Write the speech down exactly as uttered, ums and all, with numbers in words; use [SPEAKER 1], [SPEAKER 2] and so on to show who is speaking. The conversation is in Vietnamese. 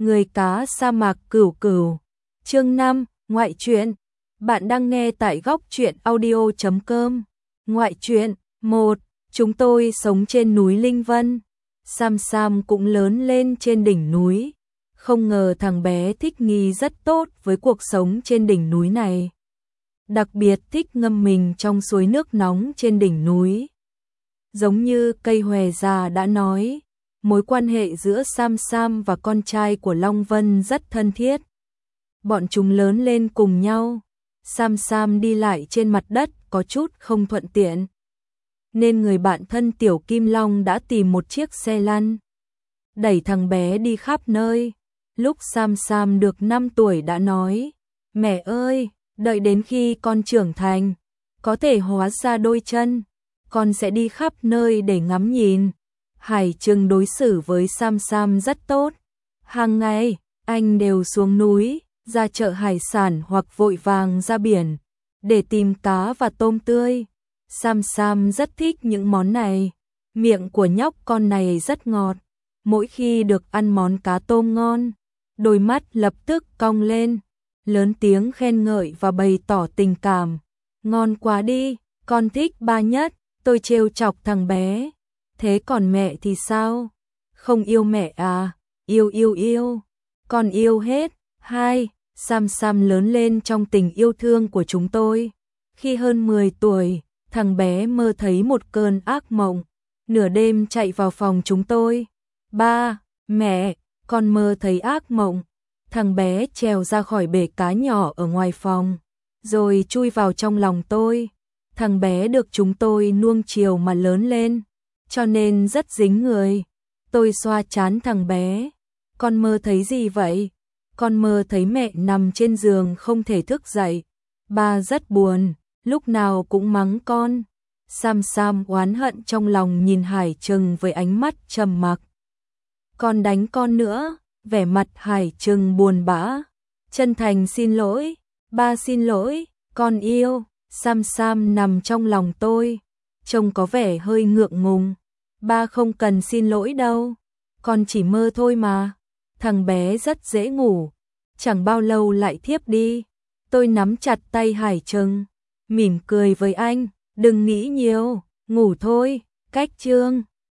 [SPEAKER 1] Người cá sa mạc Cửu Cửu. Chương năm, ngoại truyện. Bạn đang nghe tại góc truyện audio chấm com. Ngoại truyện một. Chúng tôi sống trên núi Linh Vân. Sam Sam cũng lớn lên trên đỉnh núi. Không ngờ thằng bé thích nghi rất tốt với cuộc sống trên đỉnh núi này. Đặc biệt thích ngâm mình trong suối nước nóng trên đỉnh núi. Giống như cây hòe già đã nói, mối quan hệ giữa Sam Sam và con trai của Long Vân rất thân thiết. Bọn chúng lớn lên cùng nhau. Sam Sam đi lại trên mặt đất có chút không thuận tiện, nên người bạn thân Tiểu Kim Long đã tìm một chiếc xe lăn, đẩy thằng bé đi khắp nơi. Lúc Sam Sam được năm tuổi đã nói, mẹ ơi, đợi đến khi con trưởng thành, có thể hóa ra đôi chân, con sẽ đi khắp nơi để ngắm nhìn. Hải Trừng đối xử với Sam Sam rất tốt. Hàng ngày, anh đều xuống núi, ra chợ hải sản hoặc vội vàng ra biển, để tìm cá và tôm tươi. Sam Sam rất thích những món này. Miệng của nhóc con này rất ngọt. Mỗi khi được ăn món cá tôm ngon, đôi mắt lập tức cong lên, lớn tiếng khen ngợi và bày tỏ tình cảm. Ngon quá đi, con thích ba nhất. Tôi trêu chọc thằng bé. Thế còn mẹ thì sao? Không yêu mẹ à? Yêu yêu yêu. Con yêu hết. Hai. Sam Sam lớn lên trong tình yêu thương của chúng tôi. Khi hơn mười tuổi, thằng bé mơ thấy một cơn ác mộng, nửa đêm chạy vào phòng chúng tôi. Ba, mẹ, con mơ thấy ác mộng. Thằng bé trèo ra khỏi bể cá nhỏ ở ngoài phòng, rồi chui vào trong lòng tôi. Thằng bé được chúng tôi nuông chiều mà lớn lên, cho nên rất dính người. Tôi xoa trán thằng bé. Con mơ thấy gì vậy? Con mơ thấy mẹ nằm trên giường không thể thức dậy. Ba rất buồn, lúc nào cũng mắng con. Sam Sam oán hận trong lòng nhìn Hải Trừng với ánh mắt trầm mặc. Con đánh con nữa. Vẻ mặt Hải Trừng buồn bã. Chân thành xin lỗi. Ba xin lỗi, con yêu. Sam Sam nằm trong lòng tôi, trông có vẻ hơi ngượng ngùng. Ba không cần xin lỗi đâu, con chỉ mơ thôi mà. Thằng bé rất dễ ngủ, chẳng bao lâu lại thiếp đi. Tôi nắm chặt tay Hải Trừng, mỉm cười với anh, đừng nghĩ nhiều, ngủ thôi. Cách chương